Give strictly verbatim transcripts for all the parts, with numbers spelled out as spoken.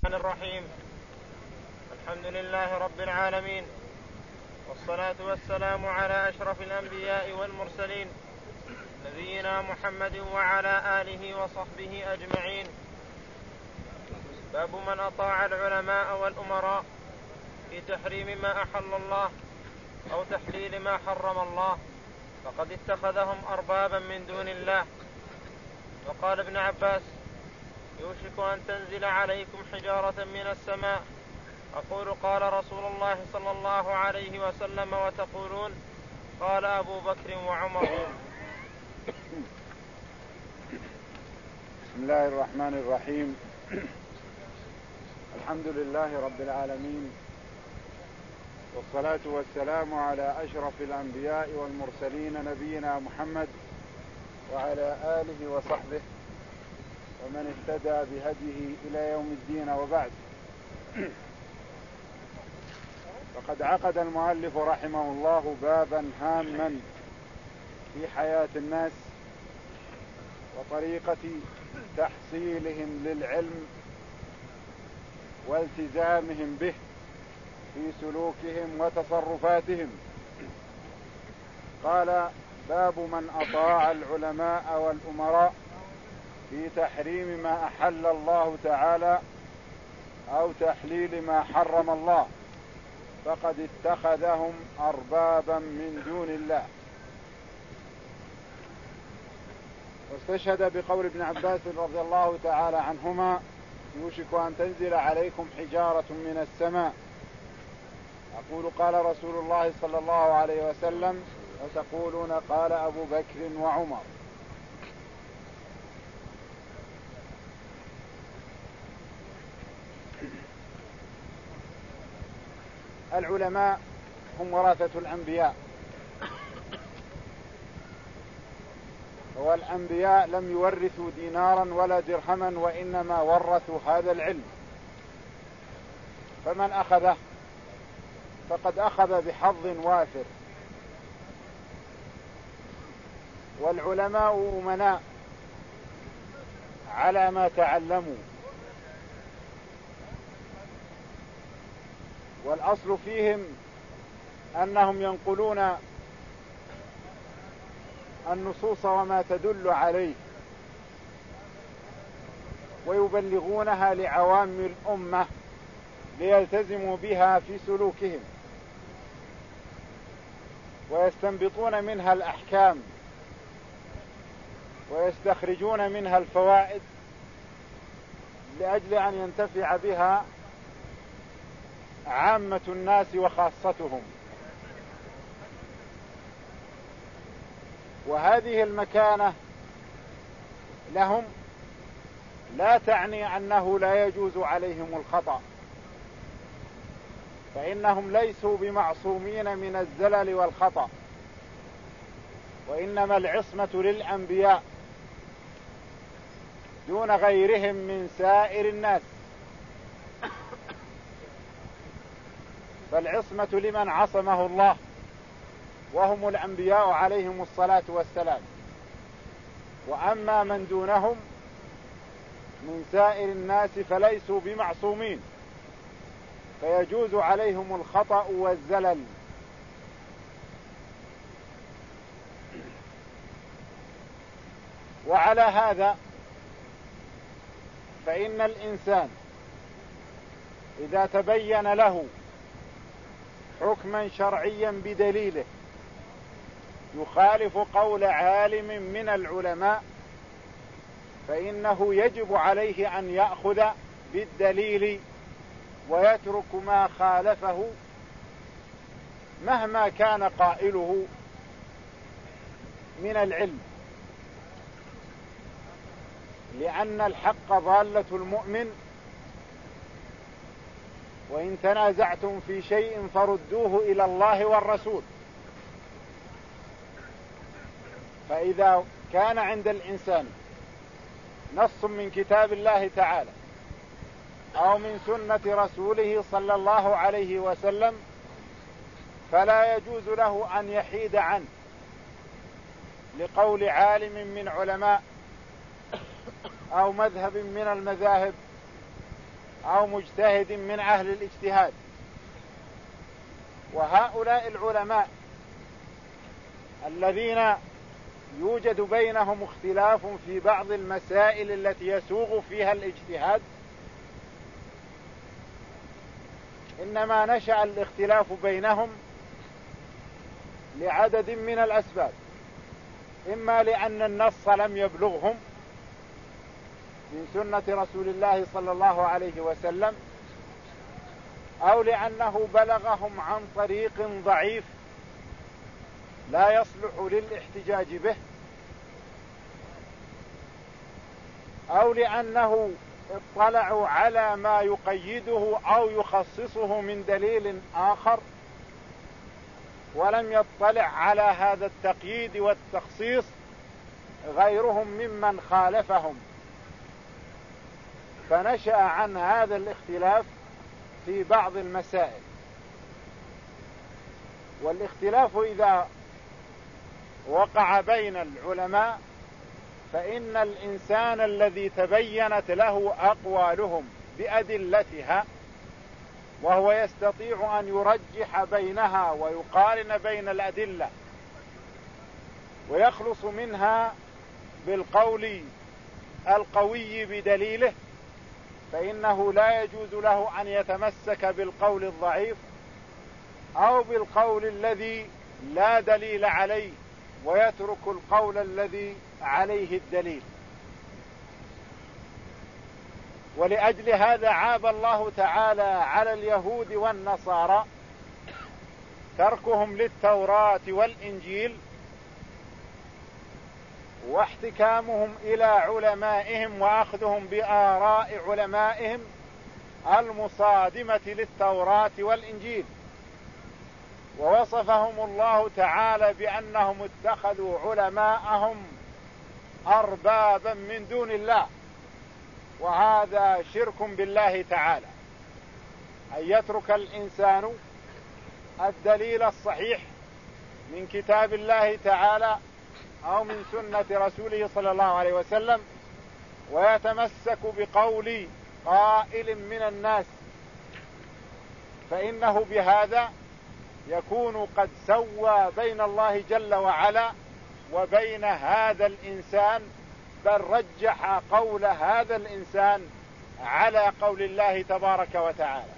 الرحمن الرحيم. الحمد لله رب العالمين، والصلاة والسلام على أشرف الأنبياء والمرسلين، نبينا محمد وعلى آله وصحبه أجمعين. باب من أطاع العلماء والأمراء في تحريم ما أحل الله أو تحليل ما حرم الله فقد اتخذهم أربابا من دون الله. وقال ابن عباس: يوشك أن تنزل عليكم حجارة من السماء، أقول قال رسول الله صلى الله عليه وسلم وتقولون قال أبو بكر وعمر. بسم الله الرحمن الرحيم. الحمد لله رب العالمين، والصلاة والسلام على أشرف الأنبياء والمرسلين نبينا محمد وعلى آله وصحبه ومن اهتدى بهديه إلى يوم الدين، وبعد. فقد عقد المؤلف رحمه الله بابا هاما في حياة الناس وطريقة تحصيلهم للعلم والتزامهم به في سلوكهم وتصرفاتهم. قال: باب من أطاع العلماء والأمراء في تحريم ما أحل الله تعالى أو تحليل ما حرم الله فقد اتخذهم أربابا من دون الله. واستشهد بقول ابن عباس رضي الله تعالى عنهما: يوشك أن تنزل عليكم حجارة من السماء، أقول قال رسول الله صلى الله عليه وسلم وتقولون قال أبو بكر وعمر. العلماء هم ورثة الأنبياء، والأنبياء لم يورثوا دينارا ولا درهما، وإنما ورثوا هذا العلم، فمن أخذه فقد أخذ بحظ وافر. والعلماء أمناء على ما تعلموا، والأصل فيهم أنهم ينقلون النصوص وما تدل عليه ويبلغونها لعوام الأمة ليلتزموا بها في سلوكهم، ويستنبطون منها الأحكام ويستخرجون منها الفوائد لأجل أن ينتفع بها عامة الناس وخاصتهم. وهذه المكانة لهم لا تعني أنه لا يجوز عليهم الخطأ، فإنهم ليسوا بمعصومين من الزلل والخطأ، وإنما العصمة للأنبياء دون غيرهم من سائر الناس. فالعصمة لمن عصمه الله، وهم الأنبياء عليهم الصلاة والسلام. وأما من دونهم من سائر الناس فليسوا بمعصومين، فيجوز عليهم الخطأ والزلل. وعلى هذا فإن الإنسان إذا تبين له حكما شرعيا بدليله يخالف قول عالم من العلماء، فإنه يجب عليه أن يأخذ بالدليل ويترك ما خالفه مهما كان قائله من العلم، لأن الحق ضالة المؤمن، وإن تنازعتم في شيء فردوه إلى الله والرسول. فإذا كان عند الإنسان نص من كتاب الله تعالى أو من سنة رسوله صلى الله عليه وسلم فلا يجوز له أن يحيد عنه لقول عالم من علماء أو مذهب من المذاهب أو مجتهد من أهل الاجتهاد. وهؤلاء العلماء الذين يوجد بينهم اختلاف في بعض المسائل التي يسوغ فيها الاجتهاد، إنما نشأ الاختلاف بينهم لعدد من الأسباب، إما لأن النص لم يبلغهم من سنة رسول الله صلى الله عليه وسلم، أو لأنه بلغهم عن طريق ضعيف لا يصلح للاحتجاج به، أو لأنه اطلعوا على ما يقيده أو يخصصه من دليل آخر ولم يطلع على هذا التقييد والتخصيص غيرهم ممن خالفهم، فنشأ عن هذا الاختلاف في بعض المسائل. والاختلاف إذا وقع بين العلماء فإن الإنسان الذي تبينت له أقوالهم بأدلتها وهو يستطيع أن يرجح بينها ويقارن بين الأدلة ويخلص منها بالقول القوي بدليله، فإنه لا يجوز له أن يتمسك بالقول الضعيف أو بالقول الذي لا دليل عليه ويترك القول الذي عليه الدليل. ولأجل هذا عاب الله تعالى على اليهود والنصارى تركهم للتوراة والإنجيل واحتكامهم إلى علمائهم وأخذهم بآراء علمائهم المصادمة للتوراة والإنجيل. ووصفهم الله تعالى بأنهم اتخذوا علماءهم أربابا من دون الله، وهذا شرك بالله تعالى، أن يترك الإنسان الدليل الصحيح من كتاب الله تعالى أو من سنة رسوله صلى الله عليه وسلم ويتمسك بقول قائل من الناس، فإنه بهذا يكون قد سوى بين الله جل وعلا وبين هذا الإنسان، بل رجح قول هذا الإنسان على قول الله تبارك وتعالى.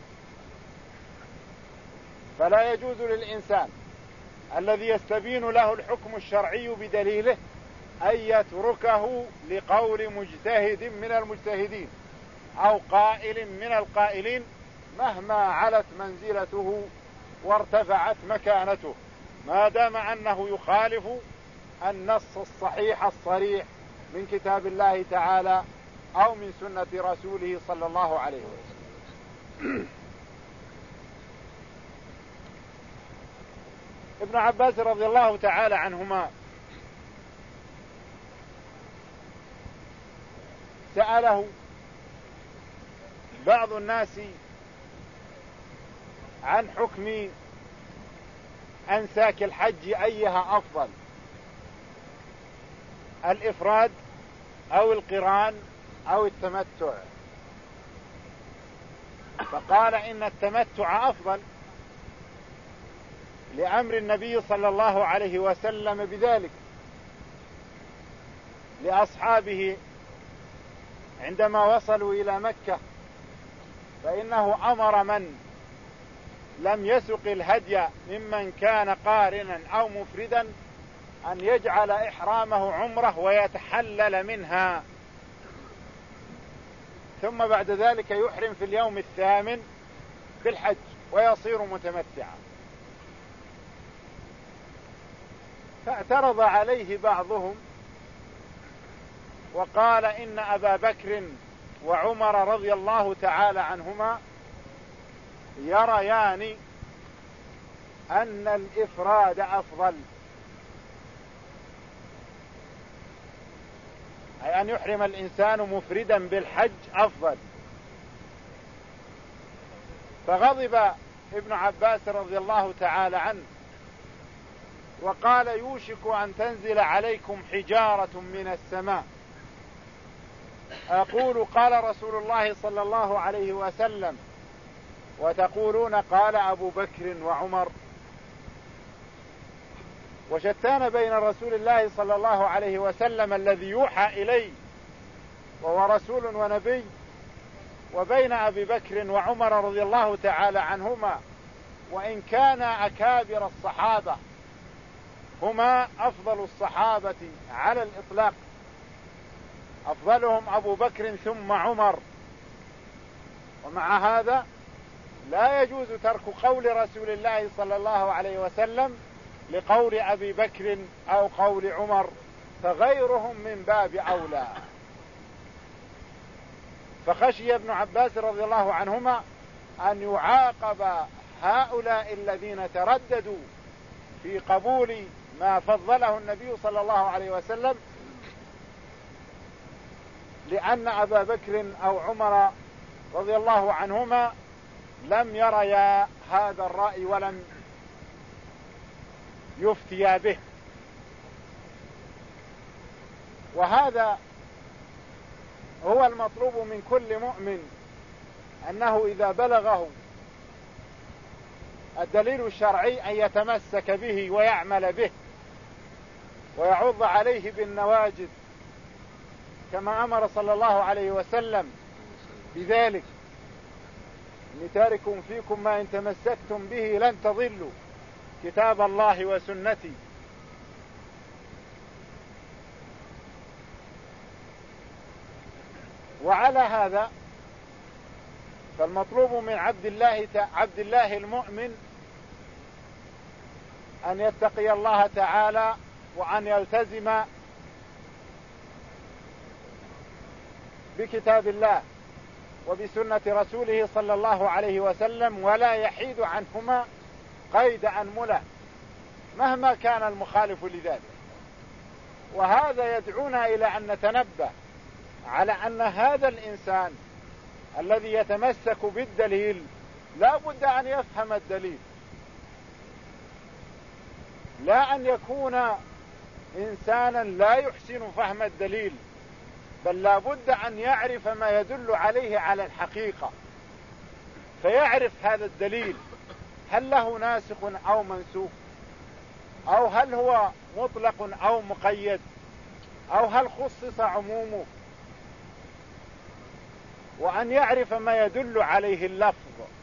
فلا يجوز للإنسان الذي يستبين له الحكم الشرعي بدليله أن يتركه لقول مجتهد من المجتهدين أو قائل من القائلين مهما علت منزلته وارتفعت مكانته، ما دام أنه يخالف النص الصحيح الصريح من كتاب الله تعالى أو من سنة رسوله صلى الله عليه وسلم. ابن عباس رضي الله تعالى عنهما سأله بعض الناس عن حكم أنساك الحج أيها أفضل، الإفراد أو القران أو التمتع، فقال إن التمتع أفضل لأمر النبي صلى الله عليه وسلم بذلك لأصحابه عندما وصلوا إلى مكة، فإنه أمر من لم يسق الهدي ممن كان قارنا أو مفردا أن يجعل إحرامه عمره ويتحلل منها، ثم بعد ذلك يحرم في اليوم الثامن بالحج ويصير متمتعا. فاعترض عليه بعضهم وقال إن أبا بكر وعمر رضي الله تعالى عنهما يريان أن الإفراد أفضل، أي أن يحرم الإنسان مفردا بالحج أفضل. فغضب ابن عباس رضي الله تعالى عنه وقال يوشك أن تنزل عليكم حجارة من السماء أقول قال رسول الله صلى الله عليه وسلم وتقولون قال أبو بكر وعمر. وشتان بين رسول الله صلى الله عليه وسلم الذي يوحى إليه وهو رسول ونبي وبين أبي بكر وعمر رضي الله تعالى عنهما، وإن كان أكابر الصحابة هما أفضل الصحابة على الإطلاق، أفضلهم أبو بكر ثم عمر، ومع هذا لا يجوز ترك قول رسول الله صلى الله عليه وسلم لقول أبي بكر أو قول عمر، فغيرهم من باب أولى. فخشي ابن عباس رضي الله عنهما أن يعاقب هؤلاء الذين ترددوا في قبول ما فضله النبي صلى الله عليه وسلم، لأن أبا بكر أو عمر رضي الله عنهما لم يريا هذا الرأي ولم يفتيا به. وهذا هو المطلوب من كل مؤمن، أنه إذا بلغه الدليل الشرعي أن يتمسك به ويعمل به ويعض عليه بالنواجذ كما أمر صلى الله عليه وسلم بذلك: إني تارك فيكم ما إن تمسكتم به لن تضلوا كتاب الله وسنتي. وعلى هذا فالمطلوب من عبد الله عبد الله المؤمن أن يتقي الله تعالى وأن يلتزم بكتاب الله وبسنة رسوله صلى الله عليه وسلم، ولا يحيد عنهما قيد أنملة مهما كان المخالف لذلك. وهذا يدعونا إلى أن نتنبه على أن هذا الإنسان الذي يتمسك بالدليل لا بد أن يفهم الدليل، لا أن يكون إنسانا لا يحسن فهم الدليل، بل لا بد أن يعرف ما يدل عليه على الحقيقة، فيعرف هذا الدليل هل له ناسخ أو منسوخ، أو هل هو مطلق أو مقيد، أو هل خصص عمومه، وأن يعرف ما يدل عليه اللفظ.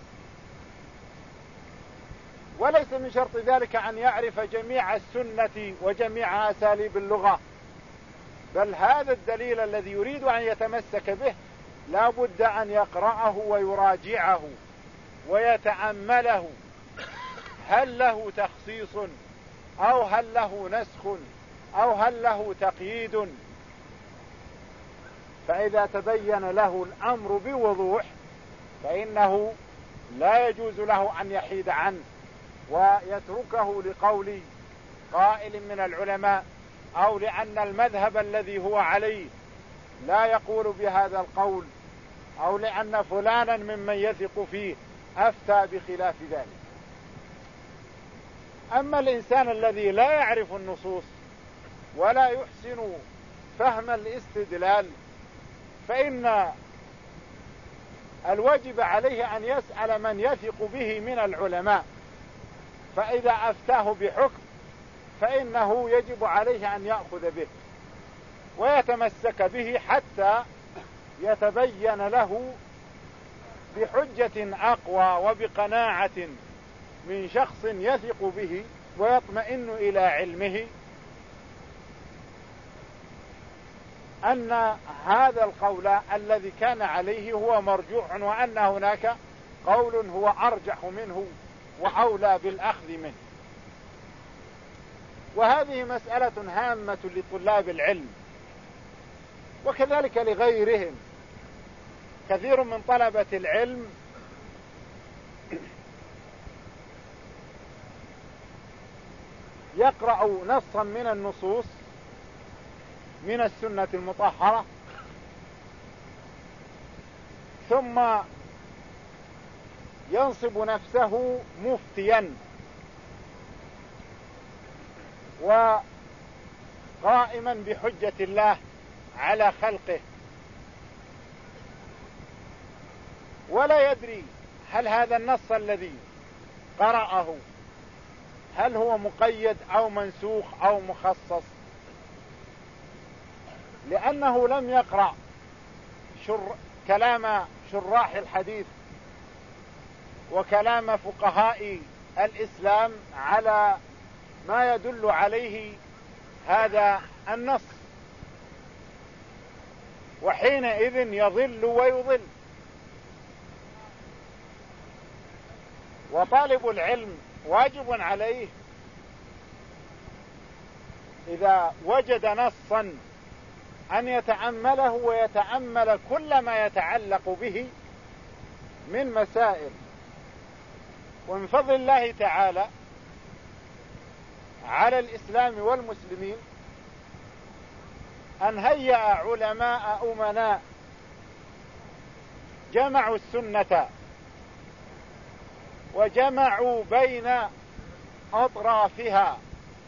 وليس من شرط ذلك أن يعرف جميع السنة وجميع أساليب اللغة، بل هذا الدليل الذي يريد أن يتمسك به لا بد أن يقرأه ويراجعه ويتأمله، هل له تخصيص أو هل له نسخ أو هل له تقييد. فإذا تبين له الأمر بوضوح فإنه لا يجوز له أن يحيد عنه ويتركه لقول قائل من العلماء، أو لأن المذهب الذي هو عليه لا يقول بهذا القول، أو لأن فلانا ممن يثق فيه أفتى بخلاف ذلك. أما الإنسان الذي لا يعرف النصوص ولا يحسن فهم الاستدلال فإن الواجب عليه أن يسأل من يثق به من العلماء، فإذا أفتاه بحكم فإنه يجب عليه أن يأخذ به ويتمسك به حتى يتبين له بحجة أقوى وبقناعة من شخص يثق به ويطمئن إلى علمه أن هذا القول الذي كان عليه هو مرجوع، وأن هناك قول هو أرجح منه وأولى بالأخذ منه. وهذه مسألة هامة لطلاب العلم وكذلك لغيرهم. كثير من طلبة العلم يقرأ نصا من النصوص من السنة المطهرة ثم ينصب نفسه مفتيا وقائما بحجة الله على خلقه ولا يدري هل هذا النص الذي قرأه هل هو مقيد أو منسوخ أو مخصص، لأنه لم يقرأ شر كلام شراح الحديث وكلام فقهاء الإسلام على ما يدل عليه هذا النص، وحينئذ يضل ويضل. وطالب العلم واجب عليه إذا وجد نصا أن يتأمله ويتأمل كل ما يتعلق به من مسائل. ومن فضل الله تعالى على الإسلام والمسلمين أن هيأ علماء أمناء جمعوا السنة وجمعوا بين أطرافها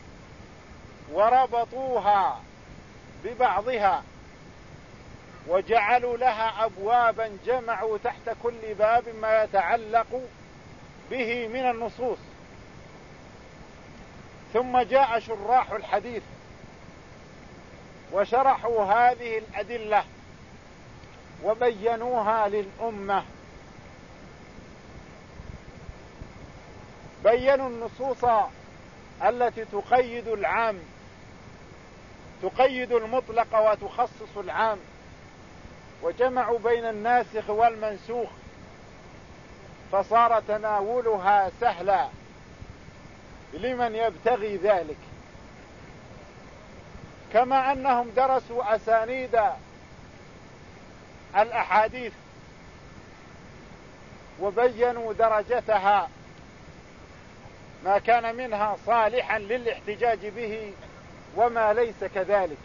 وربطوها ببعضها وجعلوا لها أبوابا، جمعوا تحت كل باب ما يتعلق به من النصوص. ثم جاء شراح الحديث وشرحوا هذه الأدلة وبينوها للأمة، بينوا النصوص التي تقيد العام، تقيد المطلق وتخصص العام، وجمعوا بين الناسخ والمنسوخ، فصار تناولها سهلا لمن يبتغي ذلك. كما أنهم درسوا أسانيد الأحاديث وبينوا درجتها، ما كان منها صالحا للاحتجاج به وما ليس كذلك،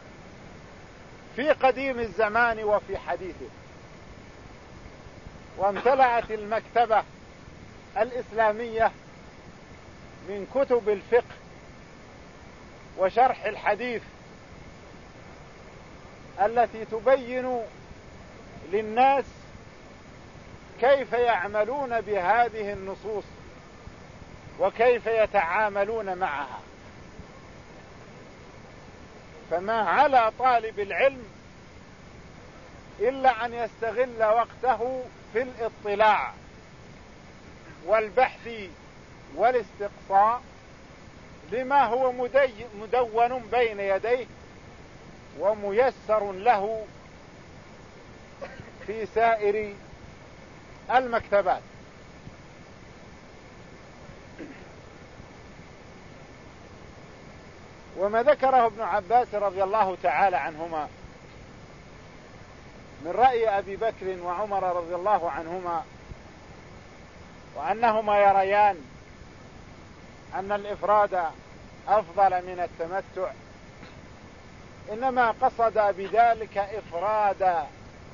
في قديم الزمان وفي حديثه. وامتلأت المكتبة الإسلامية من كتب الفقه وشرح الحديث التي تبين للناس كيف يعملون بهذه النصوص وكيف يتعاملون معها. فما على طالب العلم إلا أن يستغل وقته في الاطلاع والبحث والاستقصاء لما هو مدون بين يديه وميسر له في سائر المكتبات. وما ذكره ابن عباس رضي الله تعالى عنهما من رأي أبي بكر وعمر رضي الله عنهما، وأنهما يريان أن الإفراد أفضل من التمتع، إنما قصد بذلك إفراد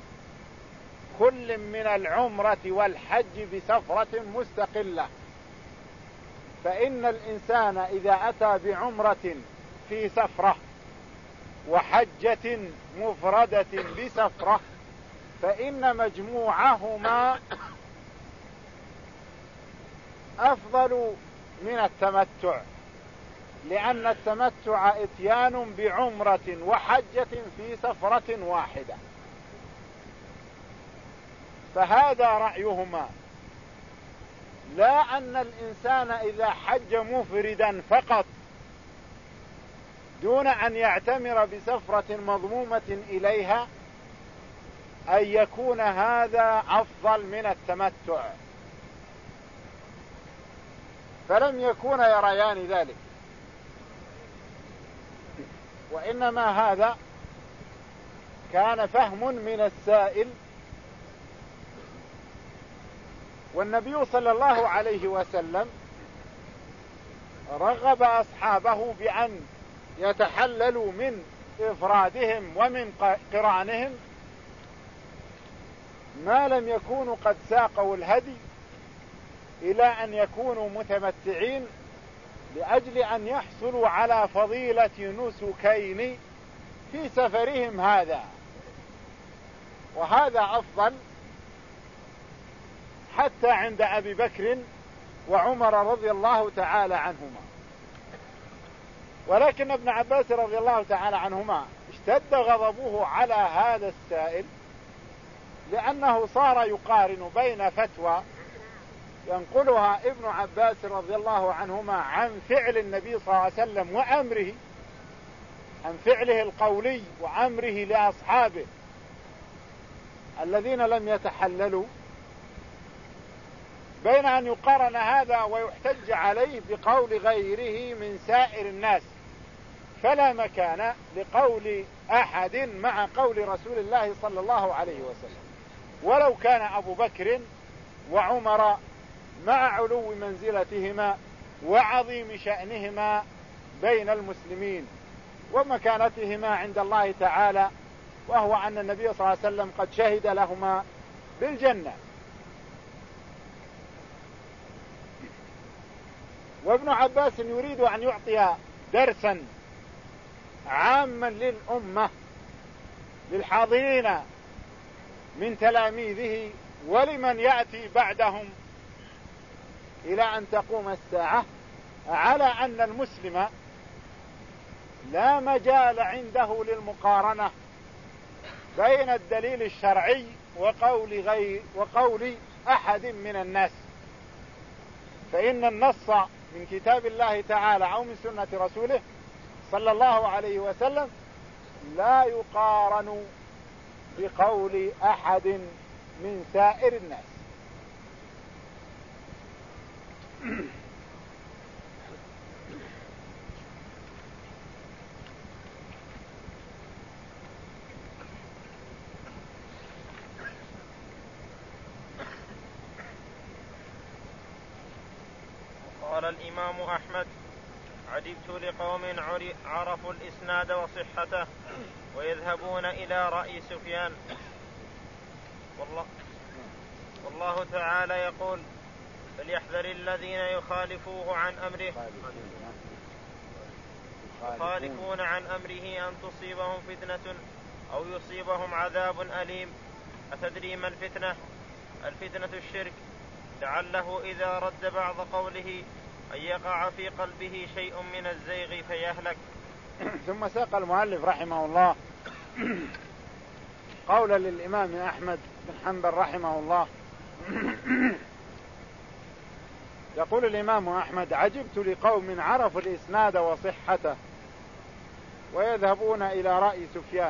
كل من العمرة والحج بسفرة مستقلة. فإن الإنسان إذا أتى بعمرة في سفرة وحجة مفردة بسفرة فإن مجموعهما أفضل من التمتع، لأن التمتع إتيان بعمرة وحجة في سفرة واحدة. فهذا رأيهما، لا أن الإنسان إذا حج مفردا فقط دون أن يعتمر بسفرة مضمومة إليها أن يكون هذا أفضل من التمتع، فلم يكون يريان ذلك، وإنما هذا كان فهم من السائل. والنبي صلى الله عليه وسلم رغب أصحابه بأن يتحللوا من إفرادهم ومن قرانهم ما لم يكونوا قد ساقوا الهدي إلى أن يكونوا متمتعين، لأجل أن يحصلوا على فضيلة نسكين في سفرهم هذا. وهذا أفضل حتى عند أبي بكر وعمر رضي الله تعالى عنهما. ولكن ابن عباس رضي الله تعالى عنهما اشتد غضبه على هذا السائل، لأنه صار يقارن بين فتوى ينقلها ابن عباس رضي الله عنهما عن فعل النبي صلى الله عليه وسلم وأمره، عن فعله القولي وأمره لأصحابه الذين لم يتحللوا، بين أن يقارن هذا ويحتج عليه بقول غيره من سائر الناس. فلا مكان لقول أحد مع قول رسول الله صلى الله عليه وسلم، ولو كان أبو بكر وعمر مع علو منزلتهما وعظيم شأنهما بين المسلمين ومكانتهما عند الله تعالى، وهو أن النبي صلى الله عليه وسلم قد شهد لهما بالجنة. وابن عباس يريد أن يعطي درسا عاما للأمة للحاضرين من تلاميذه ولمن يأتي بعدهم إلى أن تقوم الساعة، على أن المسلم لا مجال عنده للمقارنة بين الدليل الشرعي وقول غير وقول أحد من الناس، فإن النص من كتاب الله تعالى أو من سنة رسوله صلى الله عليه وسلم لا يقارن بقول أحد من سائر الناس. قال الإمام أحمد: عجبت لقوم عرفوا الإسناد وصحته ويذهبون إلى رأي سفيان. والله, والله تعالى يقول: فليحذر الذين يخالفوه عن أمره يخالفون عن أمره أن تصيبهم فتنة أو يصيبهم عذاب أليم. أتدري ما الفتنة؟ الفتنة الشرك، لعله إذا رد بعض قوله أن يقع في قلبه شيء من الزيغ فيهلك. ثم ساق المؤلف رحمه الله قولا للإمام أحمد بن حنبل رحمه الله. يقول الإمام أحمد: عجبت لقوم عرفوا الإسناد وصحته ويذهبون إلى رأي سفيان.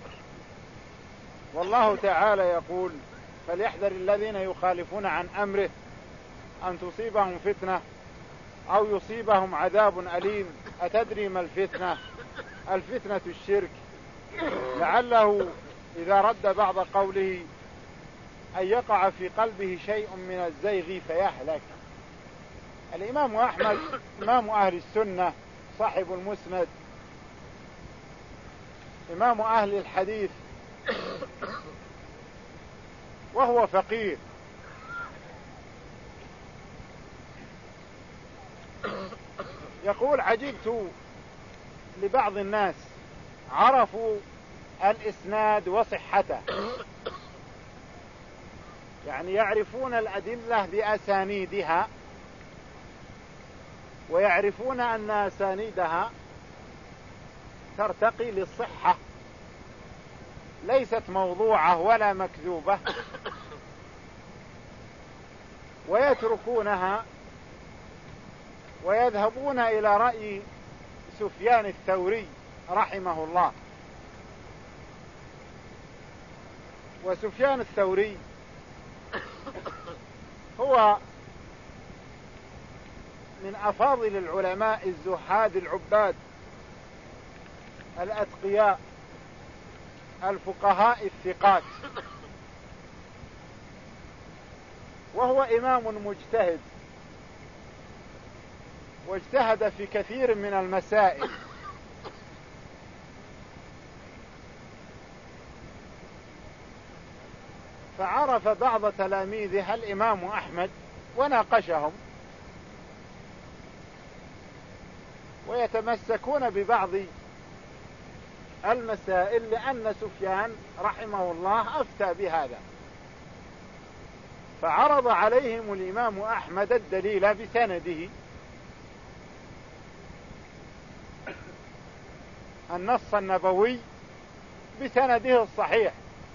والله تعالى يقول: فليحذر الذين يخالفون عن أمره أن تصيبهم فتنة أو يصيبهم عذاب أليم. أتدري ما الفتنة؟ الفتنة الشرك، لعله إذا رد بعض قوله أن يقع في قلبه شيء من الزيغ فيهلك. الإمام أحمد إمام أهل السنة، صاحب المسند، إمام أهل الحديث، وهو فقيه، يقول: عجبت لبعض الناس عرفوا الإسناد وصحته، يعني يعرفون الأدلة بأسانيدها، ويعرفون أن أسانيدها ترتقي للصحة، ليست موضوعة ولا مكذوبة، ويتركونها ويذهبون إلى رأي سفيان الثوري رحمه الله. وسفيان الثوري هو من أفاضل العلماء الزهاد العباد الأتقياء الفقهاء الثقات، وهو إمام مجتهد، واجتهد في كثير من المسائل، فعرف بعض تلاميذه الإمام أحمد وناقشهم، ويتمسكون ببعض المسائل لأن سفيان رحمه الله أفتى بهذا. فعرض عليهم الإمام أحمد الدليل بسنده، النص النبوي بسنده الصحيح،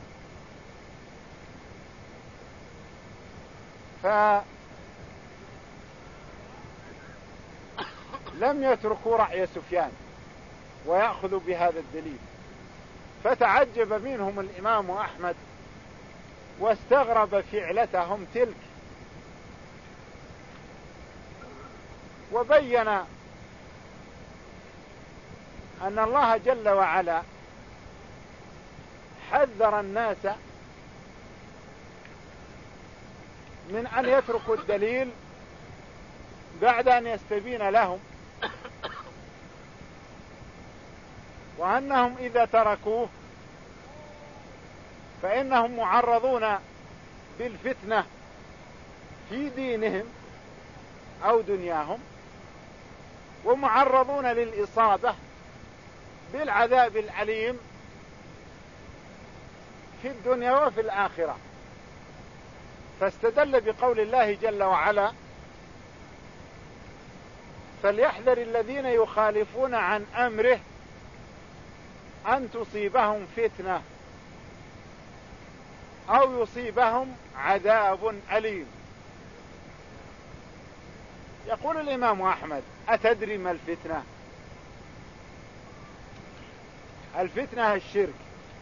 فلم يتركوا رأي سفيان ويأخذوا بهذا الدليل، فتعجب منهم الإمام أحمد واستغرب فعلتهم تلك، وبين أن الله جل وعلا حذر الناس من أن يتركوا الدليل بعد أن يستبين لهم، وأنهم إذا تركوه فإنهم معرضون بالفتنة في دينهم أو دنياهم، ومعرضون للإصابة بالعذاب الأليم في الدنيا وفي الآخرة. فاستدل بقول الله جل وعلا: فليحذر الذين يخالفون عن أمره أن تصيبهم فتنة أو يصيبهم عذاب أليم. يقول الإمام أحمد: أتدري ما الفتنة؟ الفتنة الشرك.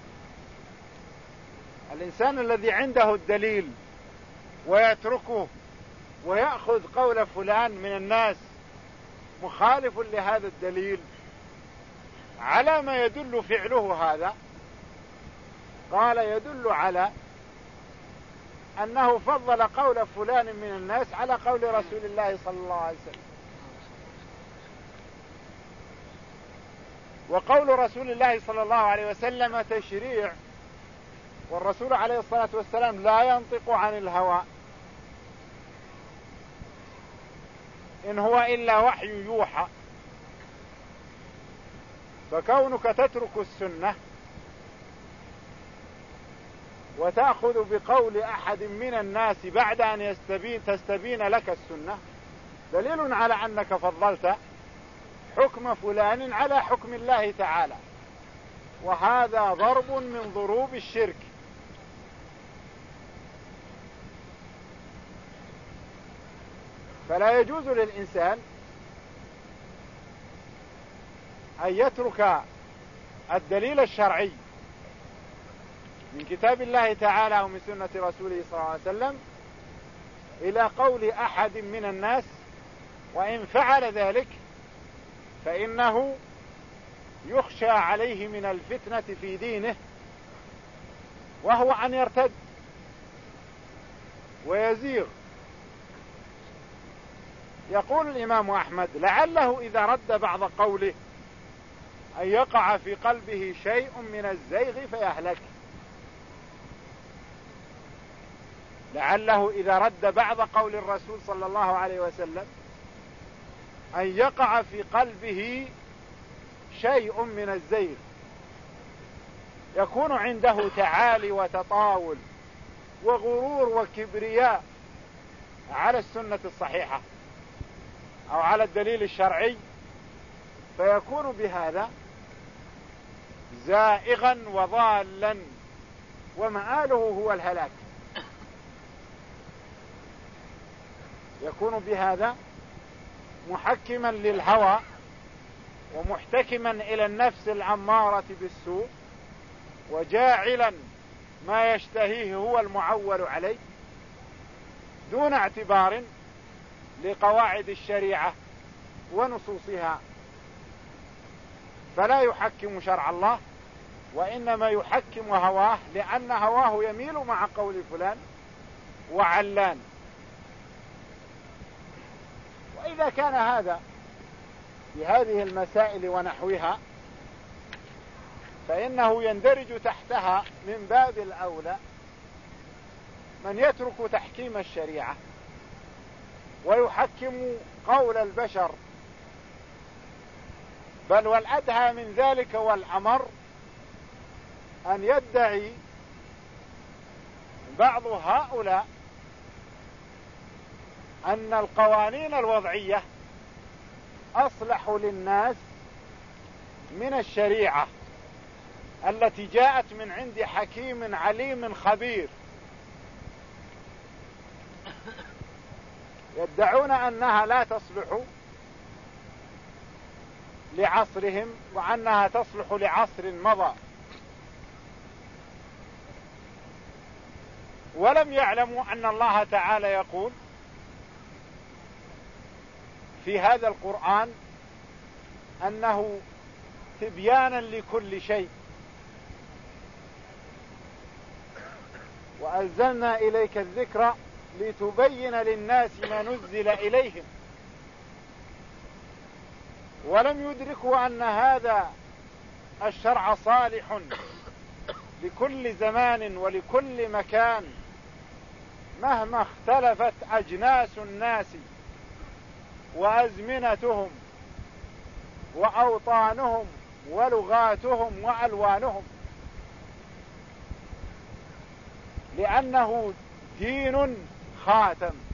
الإنسان الذي عنده الدليل ويتركه ويأخذ قول فلان من الناس مخالف لهذا الدليل، على ما يدل فعله هذا؟ قال: يدل على أنه فضل قول فلان من الناس على قول رسول الله صلى الله عليه وسلم. وقول رسول الله صلى الله عليه وسلم تشريع، والرسول عليه الصلاة والسلام لا ينطق عن الهوى، إن هو إلا وحي يوحى. فكونك تترك السنة وتأخذ بقول أحد من الناس بعد أن يستبين تستبين لك السنة دليل على أنك فضلت حكم فلان على حكم الله تعالى، وهذا ضرب من ضروب الشرك. فلا يجوز للإنسان أن يترك الدليل الشرعي من كتاب الله تعالى ومن سنة رسوله صلى الله عليه وسلم إلى قول أحد من الناس، وإن فعل ذلك فإنه يخشى عليه من الفتنة في دينه، وهو أن يرتد ويزيغ. يقول الإمام أحمد: لعله إذا رد بعض قوله أن يقع في قلبه شيء من الزيغ فيهلك. لعله إذا رد بعض قول الرسول صلى الله عليه وسلم أن يقع في قلبه شيء من الزيغ، يكون عنده تعالي وتطاول وغرور وكبرياء على السنة الصحيحة أو على الدليل الشرعي، فيكون بهذا زائغا وضالا، ومآله هو الهلاك. يكون بهذا محكما للهوى ومحتكما إلى النفس الأمارة بالسوء، وجاعلا ما يشتهيه هو المعول عليه دون اعتبار لقواعد الشريعة ونصوصها. فلا يحكم شرع الله، وإنما يحكم هواه، لأن هواه يميل مع قول فلان وعلان. وإذا كان هذا بهذه المسائل ونحوها فإنه يندرج تحتها من باب الأولى من يترك تحكيم الشريعة ويحكم قول البشر، بل والأدهى من ذلك والأمر أن يدعي بعض هؤلاء أن القوانين الوضعية أصلح للناس من الشريعة التي جاءت من عند حكيم عليم خبير. يدعون أنها لا تصلح لعصرهم وأنها تصلح لعصر مضى، ولم يعلموا أن الله تعالى يقول في هذا القرآن أنه تبيانا لكل شيء، وأنزلنا إليك الذكر لتبين للناس ما نزل إليهم. ولم يدركوا أن هذا الشرع صالح لكل زمان ولكل مكان مهما اختلفت أجناس الناس وأزمنتهم وأوطانهم ولغاتهم وألوانهم، لأنه دين خاتم